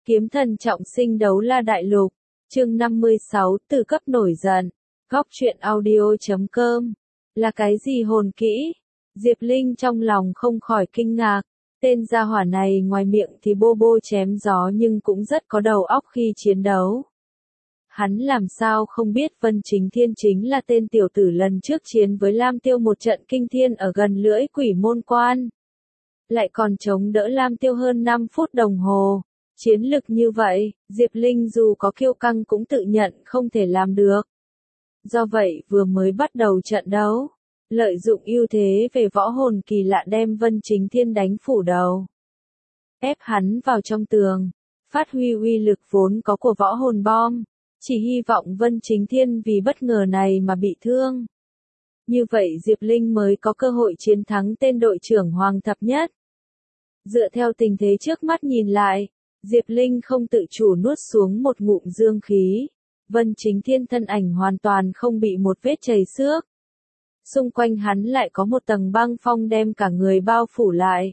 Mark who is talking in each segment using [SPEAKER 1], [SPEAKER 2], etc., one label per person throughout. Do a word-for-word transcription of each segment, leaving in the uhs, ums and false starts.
[SPEAKER 1] Kiếm thần trọng sinh đấu la đại lục, chương năm mươi sáu, từ cấp nổi giận, góc truyện audio chấm com, là cái gì hồn kỹ? Diệp Linh trong lòng không khỏi kinh ngạc, tên gia hỏa này ngoài miệng thì bô bô chém gió nhưng cũng rất có đầu óc khi chiến đấu. Hắn làm sao không biết Vân Chính Thiên chính là tên tiểu tử lần trước chiến với Lam Tiêu một trận kinh thiên ở gần lưỡi quỷ môn quan. Lại còn chống đỡ Lam Tiêu hơn năm phút đồng hồ. Chiến lực như vậy, Diệp Linh dù có kiêu căng cũng tự nhận không thể làm được. Do vậy vừa mới bắt đầu trận đấu, lợi dụng ưu thế về võ hồn kỳ lạ đem Vân Chính Thiên đánh phủ đầu. Ép hắn vào trong tường, phát huy uy lực vốn có của võ hồn bom, chỉ hy vọng Vân Chính Thiên vì bất ngờ này mà bị thương. Như vậy Diệp Linh mới có cơ hội chiến thắng tên đội trưởng Hoàng Thập Nhất. Dựa theo tình thế trước mắt nhìn lại, Diệp Linh không tự chủ nuốt xuống một ngụm dương khí. Vân Chính Thiên thân ảnh hoàn toàn không bị một vết chảy xước. Xung quanh hắn lại có một tầng băng phong đem cả người bao phủ lại.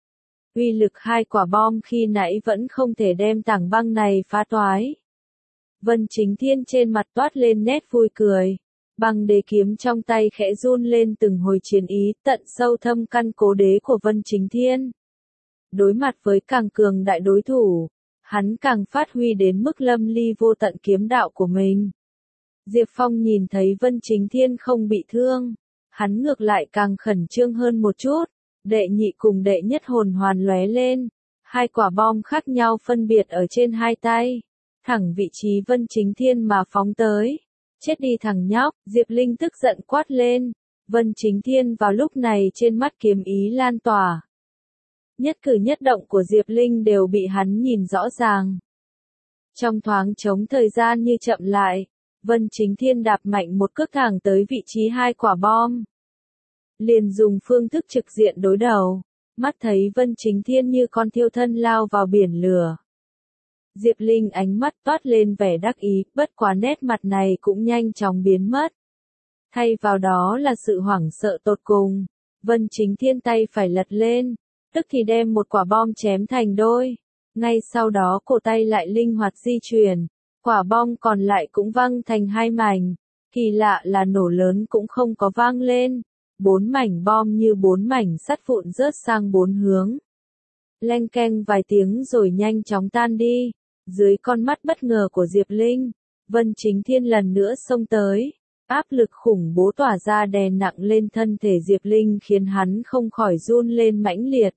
[SPEAKER 1] Uy lực hai quả bom khi nãy vẫn không thể đem tảng băng này phá toái. Vân Chính Thiên trên mặt toát lên nét vui cười. Băng đế kiếm trong tay khẽ run lên từng hồi chiến ý tận sâu thâm căn cố đế của Vân Chính Thiên. Đối mặt với càng cường đại đối thủ, hắn càng phát huy đến mức lâm ly vô tận kiếm đạo của mình. Diệp Phong nhìn thấy Vân Chính Thiên không bị thương, hắn ngược lại càng khẩn trương hơn một chút, đệ nhị cùng đệ nhất hồn hoàn lóe lên, hai quả bom khác nhau phân biệt ở trên hai tay, thẳng vị trí Vân Chính Thiên mà phóng tới. Chết đi thằng nhóc, Diệp Linh tức giận quát lên, Vân Chính Thiên vào lúc này trên mắt kiếm ý lan tỏa. Nhất cử nhất động của Diệp Linh đều bị hắn nhìn rõ ràng. Trong thoáng trống thời gian như chậm lại, Vân Chính Thiên đạp mạnh một cước thẳng tới vị trí hai quả bom. Liền dùng phương thức trực diện đối đầu, mắt thấy Vân Chính Thiên như con thiêu thân lao vào biển lửa. Diệp Linh ánh mắt toát lên vẻ đắc ý, bất quá nét mặt này cũng nhanh chóng biến mất. Thay vào đó là sự hoảng sợ tột cùng, Vân Chính Thiên tay phải lật lên. Tức thì đem một quả bom chém thành đôi. Ngay sau đó cổ tay lại linh hoạt di chuyển. Quả bom còn lại cũng văng thành hai mảnh. Kỳ lạ là nổ lớn cũng không có vang lên. Bốn mảnh bom như bốn mảnh sắt vụn rớt sang bốn hướng. Leng keng vài tiếng rồi nhanh chóng tan đi. Dưới con mắt bất ngờ của Diệp Linh, Vân Chính Thiên lần nữa xông tới. Áp lực khủng bố tỏa ra đè nặng lên thân thể Diệp Linh khiến hắn không khỏi run lên mãnh liệt.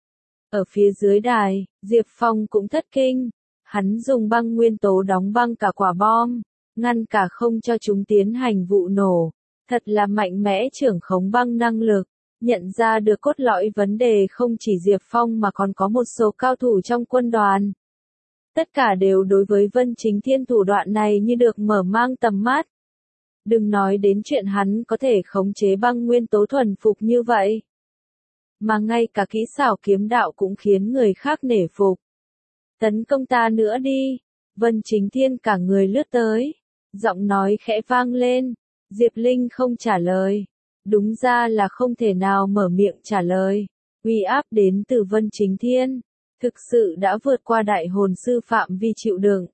[SPEAKER 1] Ở phía dưới đài, Diệp Phong cũng thất kinh. Hắn dùng băng nguyên tố đóng băng cả quả bom, ngăn cả không cho chúng tiến hành vụ nổ. Thật là mạnh mẽ trưởng khống băng năng lực. Nhận ra được cốt lõi vấn đề không chỉ Diệp Phong mà còn có một số cao thủ trong quân đoàn. Tất cả đều đối với Vân Chính Thiên thủ đoạn này như được mở mang tầm mắt. Đừng nói đến chuyện hắn có thể khống chế băng nguyên tố thuần phục như vậy. Mà ngay cả kỹ xảo kiếm đạo cũng khiến người khác nể phục. Tấn công ta nữa đi. Vân Chính Thiên cả người lướt tới. Giọng nói khẽ vang lên. Diệp Linh không trả lời. Đúng ra là không thể nào mở miệng trả lời. Uy áp đến từ Vân Chính Thiên. Thực sự đã vượt qua đại hồn sư phạm vi chịu đựng.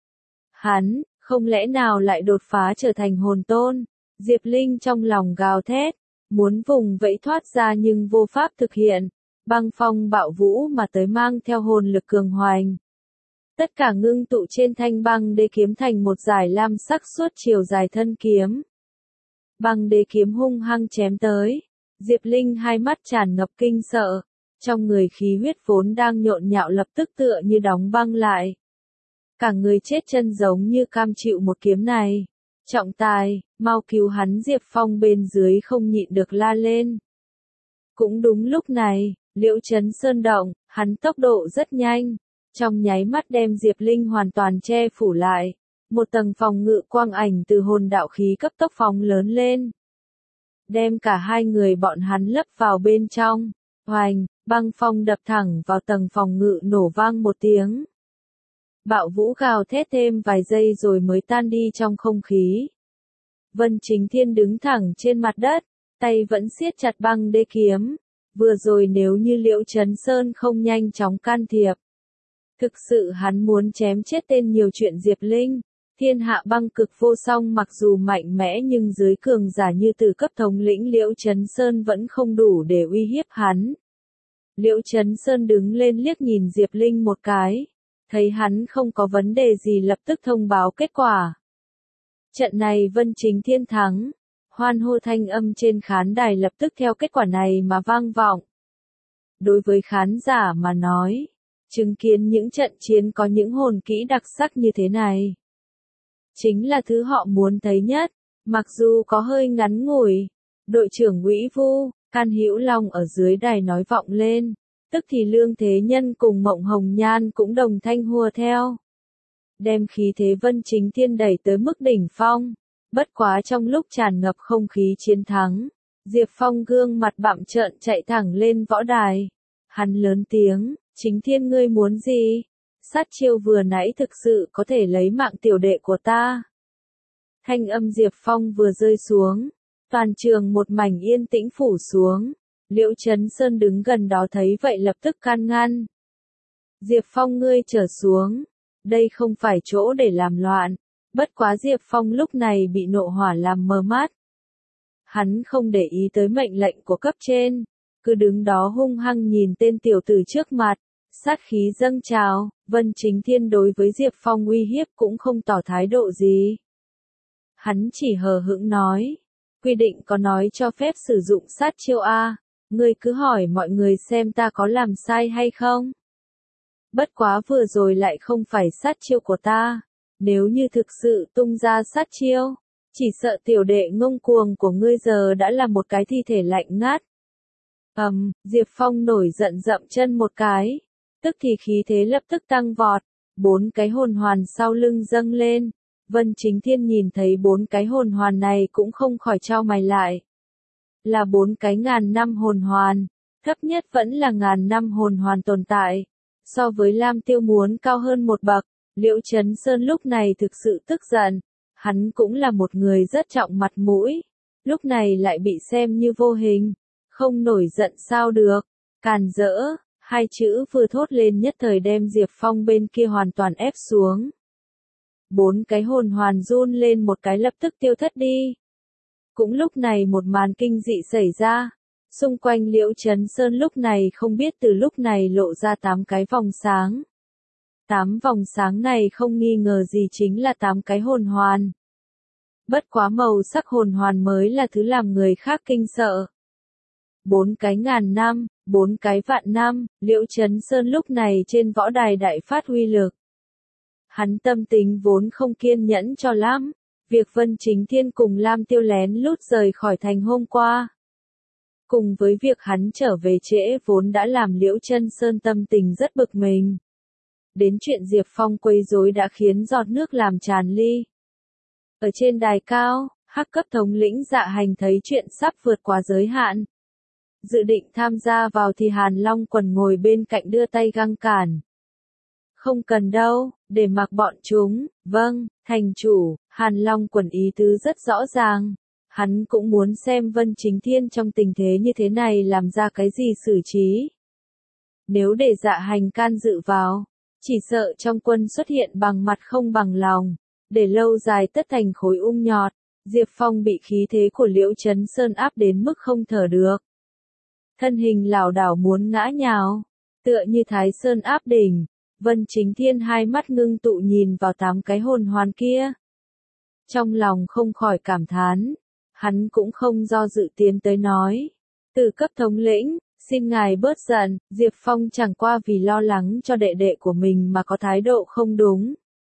[SPEAKER 1] Hắn, không lẽ nào lại đột phá trở thành hồn tôn? Diệp Linh trong lòng gào thét. Muốn vùng vẫy thoát ra nhưng vô pháp thực hiện. Băng phong bạo vũ mà tới mang theo hồn lực cường hoành. Tất cả ngưng tụ trên thanh băng đế kiếm thành một dải lam sắc suốt chiều dài thân kiếm. Băng đế kiếm hung hăng chém tới. Diệp Linh hai mắt tràn ngập kinh sợ. Trong người khí huyết vốn đang nhộn nhạo lập tức tựa như đóng băng lại. Cả người chết chân giống như cam chịu một kiếm này. Trọng tài, mau cứu hắn. Diệp Phong bên dưới không nhịn được la lên. Cũng đúng lúc này, Liễu Trấn Sơn động, hắn tốc độ rất nhanh. Trong nháy mắt đem Diệp Linh hoàn toàn che phủ lại. Một tầng phòng ngự quang ảnh từ hồn đạo khí cấp tốc phóng lớn lên. Đem cả hai người bọn hắn lấp vào bên trong. Hoành, băng phong đập thẳng vào tầng phòng ngự nổ vang một tiếng. Bạo vũ gào thét thêm vài giây rồi mới tan đi trong không khí. Vân Chính Thiên đứng thẳng trên mặt đất, tay vẫn siết chặt băng đế kiếm. Vừa rồi nếu như Liễu Trấn Sơn không nhanh chóng can thiệp, Thực sự hắn muốn chém chết tên nhiều chuyện Diệp Linh. Thiên hạ băng cực vô song mặc dù mạnh mẽ nhưng dưới cường giả như từ cấp thống lĩnh Liễu Chấn Sơn vẫn không đủ để uy hiếp hắn. Liễu Chấn Sơn đứng lên liếc nhìn Diệp Linh một cái. Thấy hắn không có vấn đề gì lập tức thông báo kết quả. Trận này Vân Chính Thiên thắng. Hoan hô thanh âm trên khán đài lập tức theo kết quả này mà vang vọng. Đối với khán giả mà nói, chứng kiến những trận chiến có những hồn kỹ đặc sắc như thế này chính là thứ họ muốn thấy nhất, mặc dù có hơi ngắn ngủi. Đội trưởng Ngụy Vu, Can Hữu Long ở dưới đài nói vọng lên, tức thì Lương Thế Nhân cùng Mộng Hồng Nhan cũng đồng thanh hùa theo. Đem khí thế Vân Chính Thiên đẩy tới mức đỉnh phong, bất quá trong lúc tràn ngập không khí chiến thắng, Diệp Phong gương mặt bặm trợn chạy thẳng lên võ đài. Hắn lớn tiếng, Chính Thiên ngươi muốn gì? Sát chiêu vừa nãy thực sự có thể lấy mạng tiểu đệ của ta. Thanh âm Diệp Phong vừa rơi xuống, toàn trường một mảnh yên tĩnh phủ xuống. Liễu Chấn Sơn đứng gần đó thấy vậy lập tức can ngăn. Diệp Phong ngươi trở xuống, đây không phải chỗ để làm loạn. Bất quá Diệp Phong lúc này bị nộ hỏa làm mờ mắt. Hắn không để ý tới mệnh lệnh của cấp trên, cứ đứng đó hung hăng nhìn tên tiểu tử trước mặt. Sát khí dâng trào, Vân Chính Thiên đối với Diệp Phong uy hiếp cũng không tỏ thái độ gì. Hắn chỉ hờ hững nói, quy định có nói cho phép sử dụng sát chiêu A, ngươi cứ hỏi mọi người xem ta có làm sai hay không. Bất quá vừa rồi lại không phải sát chiêu của ta, nếu như thực sự tung ra sát chiêu, chỉ sợ tiểu đệ ngông cuồng của ngươi giờ đã là một cái thi thể lạnh ngắt. Ầm, um, Diệp Phong nổi giận dậm chân một cái. Tức thì khí thế lập tức tăng vọt, bốn cái hồn hoàn sau lưng dâng lên. Vân Chính Thiên nhìn thấy bốn cái hồn hoàn này cũng không khỏi chau mày lại. Là bốn cái ngàn năm hồn hoàn, thấp nhất vẫn là ngàn năm hồn hoàn tồn tại. So với Lam Tiêu muốn cao hơn một bậc, Liễu Chấn Sơn lúc này thực sự tức giận. Hắn cũng là một người rất trọng mặt mũi, lúc này lại bị xem như vô hình, không nổi giận sao được, càn rỡ. Hai chữ vừa thốt lên nhất thời đem Diệp Phong bên kia hoàn toàn ép xuống. Bốn cái hồn hoàn run lên một cái lập tức tiêu thất đi. Cũng lúc này một màn kinh dị xảy ra. Xung quanh Liễu Chấn Sơn lúc này không biết từ lúc này lộ ra tám cái vòng sáng. Tám vòng sáng này không nghi ngờ gì chính là tám cái hồn hoàn. Bất quá màu sắc hồn hoàn mới là thứ làm người khác kinh sợ. Bốn cái ngàn năm, bốn cái vạn năm, Liễu Chấn Sơn lúc này trên võ đài đại phát huy lực. Hắn tâm tính vốn không kiên nhẫn cho lắm, việc Vân Chính Thiên cùng Lam Tiêu lén lút rời khỏi thành hôm qua. Cùng với việc hắn trở về trễ vốn đã làm Liễu Chấn Sơn tâm tình rất bực mình. Đến chuyện Diệp Phong quấy rối đã khiến giọt nước làm tràn ly. Ở trên đài cao, hắc cấp thống lĩnh Dạ Hành thấy chuyện sắp vượt quá giới hạn. Dự định tham gia vào thì Hàn Long Quần ngồi bên cạnh đưa tay ngăn cản. Không cần đâu, để mặc bọn chúng, vâng, thành chủ, Hàn Long Quần ý tứ rất rõ ràng. Hắn cũng muốn xem Vân Chính Thiên trong tình thế như thế này làm ra cái gì xử trí. Nếu để Dạ Hành can dự vào, chỉ sợ trong quân xuất hiện bằng mặt không bằng lòng, để lâu dài tất thành khối ung nhọt. Diệp Phong bị khí thế của Liễu Chấn Sơn áp đến mức không thở được. Thân hình lảo đảo muốn ngã nhào, tựa như Thái Sơn áp đỉnh. Vân Chính Thiên hai mắt ngưng tụ nhìn vào tám cái hồn hoàn kia. Trong lòng không khỏi cảm thán, hắn cũng không do dự tiến tới nói. Từ cấp thống lĩnh, xin ngài bớt giận, Diệp Phong chẳng qua vì lo lắng cho đệ đệ của mình mà có thái độ không đúng.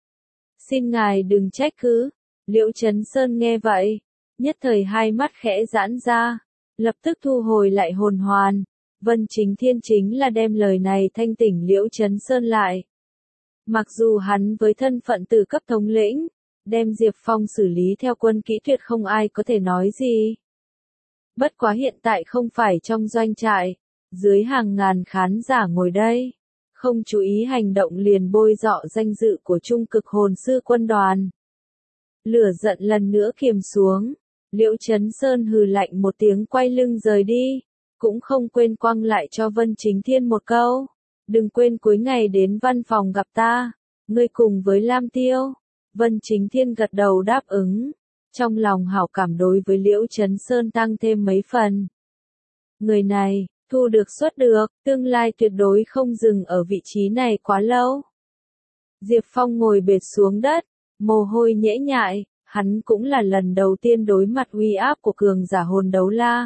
[SPEAKER 1] Xin ngài đừng trách cứ. Liễu Chấn Sơn nghe vậy, nhất thời hai mắt khẽ giãn ra, lập tức thu hồi lại hồn hoàn. Vân Chính Thiên chính là đem lời này thanh tỉnh Liễu Chấn Sơn lại. Mặc dù hắn với thân phận từ cấp thống lĩnh, đem Diệp Phong xử lý theo quân kỹ tuyệt không ai có thể nói gì. Bất quá hiện tại không phải trong doanh trại, dưới hàng ngàn khán giả ngồi đây, không chú ý hành động liền bôi rọ danh dự của trung cực hồn sư quân đoàn. Lửa giận lần nữa kiềm xuống, Liễu Chấn Sơn hừ lạnh một tiếng quay lưng rời đi, cũng không quên quăng lại cho Vân Chính Thiên một câu. Đừng quên cuối ngày đến văn phòng gặp ta, ngươi cùng với Lam Tiêu. Vân Chính Thiên gật đầu đáp ứng, trong lòng hảo cảm đối với Liễu Chấn Sơn tăng thêm mấy phần. Người này, thu được xuất được, tương lai tuyệt đối không dừng ở vị trí này quá lâu. Diệp Phong ngồi bệt xuống đất, mồ hôi nhễ nhại, hắn cũng là lần đầu tiên đối mặt uy áp của cường giả hồn đấu la.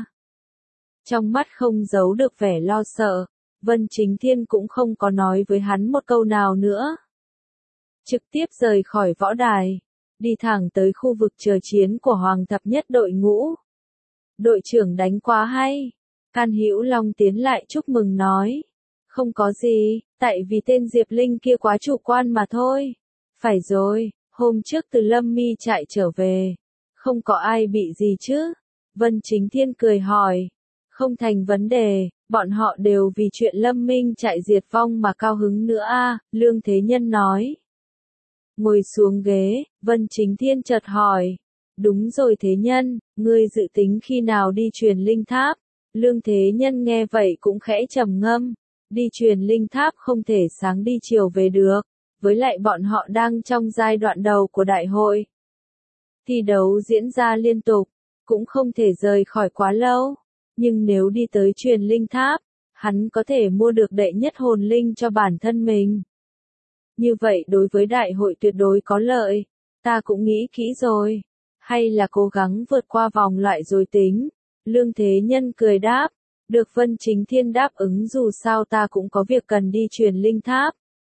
[SPEAKER 1] Trong mắt không giấu được vẻ lo sợ, Vân Chính Thiên cũng không có nói với hắn một câu nào nữa. Trực tiếp rời khỏi võ đài, đi thẳng tới khu vực chờ chiến của Hoàng thập nhất đội ngũ. Đội trưởng đánh quá hay. Can Hữu Long tiến lại chúc mừng nói. Không có gì, tại vì tên Diệp Linh kia quá chủ quan mà thôi. Phải rồi, hôm trước từ Lâm Mi chạy trở về. Không có ai bị gì chứ? Vân Chính Thiên cười hỏi. Không thành vấn đề, bọn họ đều vì chuyện Lâm Minh chạy diệt vong mà cao hứng nữa a, Lương Thế Nhân nói. Ngồi xuống ghế, Vân Chính Thiên chợt hỏi. Đúng rồi Thế Nhân, ngươi dự tính khi nào đi truyền linh tháp? Lương Thế Nhân nghe vậy cũng khẽ trầm ngâm. Đi truyền linh tháp không thể sáng đi chiều về được, với lại bọn họ đang trong giai đoạn đầu của đại hội. Thi đấu diễn ra liên tục, cũng không thể rời khỏi quá lâu. Nhưng nếu đi tới truyền linh tháp, hắn có thể mua được đệ nhất hồn linh cho bản thân mình. Như vậy đối với đại hội tuyệt đối có lợi, ta cũng nghĩ kỹ rồi. Hay là cố gắng vượt qua vòng loại rồi tính. Lương Thế Nhân cười đáp, được Vân Chính Thiên đáp ứng dù sao ta cũng có việc cần đi truyền linh tháp.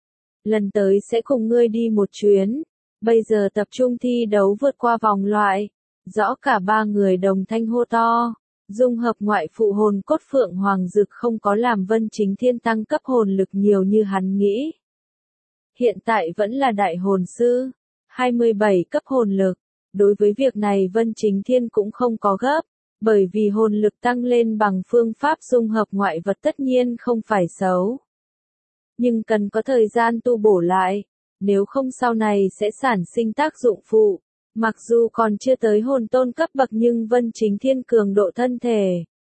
[SPEAKER 1] Lần tới sẽ cùng ngươi đi một chuyến, bây giờ tập trung thi đấu vượt qua vòng loại. Rõ cả ba người đồng thanh hô to. Dung hợp ngoại phụ hồn cốt Phượng Hoàng Dực không có làm Vân Chính Thiên tăng cấp hồn lực nhiều như hắn nghĩ. Hiện tại vẫn là đại hồn sư, hai mươi bảy cấp hồn lực. Đối với việc này Vân Chính Thiên cũng không có gấp, bởi vì hồn lực tăng lên bằng phương pháp dung hợp ngoại vật tất nhiên không phải xấu. Nhưng cần có thời gian tu bổ lại, nếu không sau này sẽ sản sinh tác dụng phụ. Mặc dù còn chưa tới hồn tôn cấp bậc nhưng Vân Chính Thiên cường độ thân thể,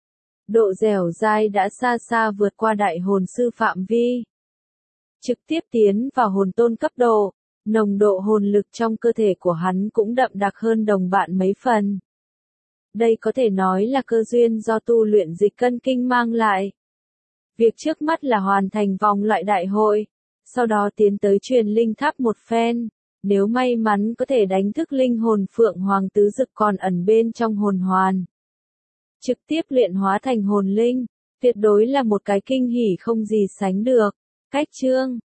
[SPEAKER 1] độ dẻo dai đã xa xa vượt qua đại hồn sư phạm vi. Trực tiếp tiến vào hồn tôn cấp độ, nồng độ hồn lực trong cơ thể của hắn cũng đậm đặc hơn đồng bạn mấy phần. Đây có thể nói là cơ duyên do tu luyện dịch cân kinh mang lại. Việc trước mắt là hoàn thành vòng loại đại hội, sau đó tiến tới truyền linh tháp một phen. Nếu may mắn có thể đánh thức linh hồn Phượng Hoàng tứ dực còn ẩn bên trong hồn hoàn. Trực tiếp luyện hóa thành hồn linh, tuyệt đối là một cái kinh hỉ không gì sánh được. Cách chương